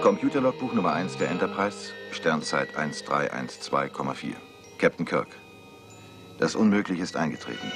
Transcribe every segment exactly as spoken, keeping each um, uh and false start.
Computerlogbuch Nummer eins der Enterprise, Sternzeit eins drei eins zwei Komma vier. Captain Kirk. Das Unmögliche ist eingetreten.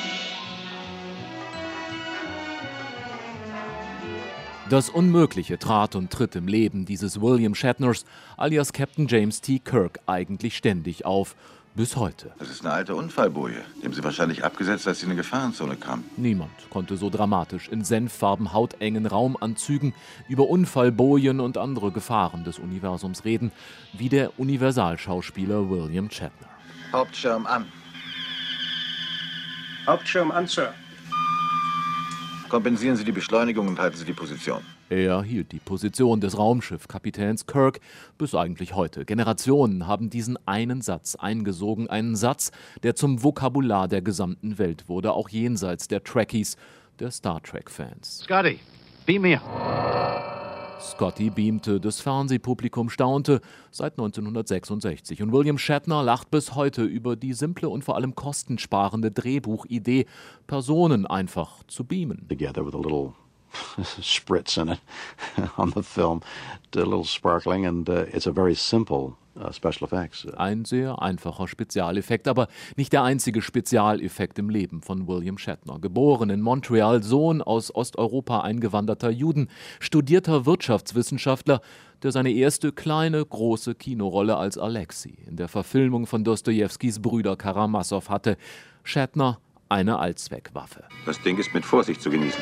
Das Unmögliche trat und tritt im Leben dieses William Shatners, alias Captain James T. Kirk, eigentlich ständig auf. Bis heute. Das ist eine alte Unfallboje. Die haben sie wahrscheinlich abgesetzt, als sie in eine Gefahrenzone kamen. Niemand konnte so dramatisch in senffarben hautengen Raumanzügen über Unfallbojen und andere Gefahren des Universums reden, wie der Universalschauspieler William Shatner. Hauptschirm an. Hauptschirm an, Sir. Kompensieren Sie die Beschleunigung und halten Sie die Position. Er hielt die Position des Raumschiffkapitäns Kirk bis eigentlich heute. Generationen haben diesen einen Satz eingesogen, einen Satz, der zum Vokabular der gesamten Welt wurde, auch jenseits der Trekkies, der Star Trek-Fans. Scotty, beam me. Scotty beamte, das Fernsehpublikum staunte seit neunzehnhundertsechsundsechzig. Und William Shatner lacht bis heute über die simple und vor allem kostensparende Drehbuchidee, Personen einfach zu beamen. Together with a little spritz in it on the film, a little sparkling, and uh, it's a very simple uh, special effects. Ein sehr einfacher Spezialeffekt, aber nicht der einzige Spezialeffekt im Leben von William Shatner. Geboren in Montreal, Sohn aus Osteuropa eingewanderter Juden, studierter Wirtschaftswissenschaftler, der seine erste kleine, große Kinorolle als Alexei in der Verfilmung von Dostojewskis Brüder Karamassow hatte. Shatner eine Allzweckwaffe. Das Ding ist mit Vorsicht zu genießen.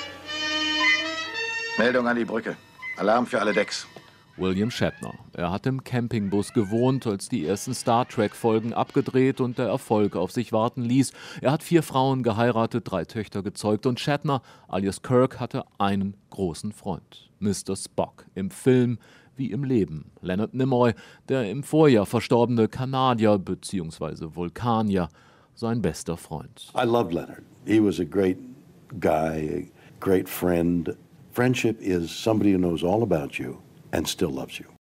Meldung an die Brücke. Alarm für alle Decks. William Shatner. Er hat im Campingbus gewohnt, als die ersten Star Trek-Folgen abgedreht und der Erfolg auf sich warten ließ. Er hat vier Frauen geheiratet, drei Töchter gezeugt und Shatner, alias Kirk, hatte einen großen Freund. Mister Spock. Im Film wie im Leben. Leonard Nimoy, der im Vorjahr verstorbene Kanadier bzw. Vulkanier, sein bester Freund. I loved Leonard. He was a great guy, a great friend. Friendship is somebody who knows all about you and still loves you.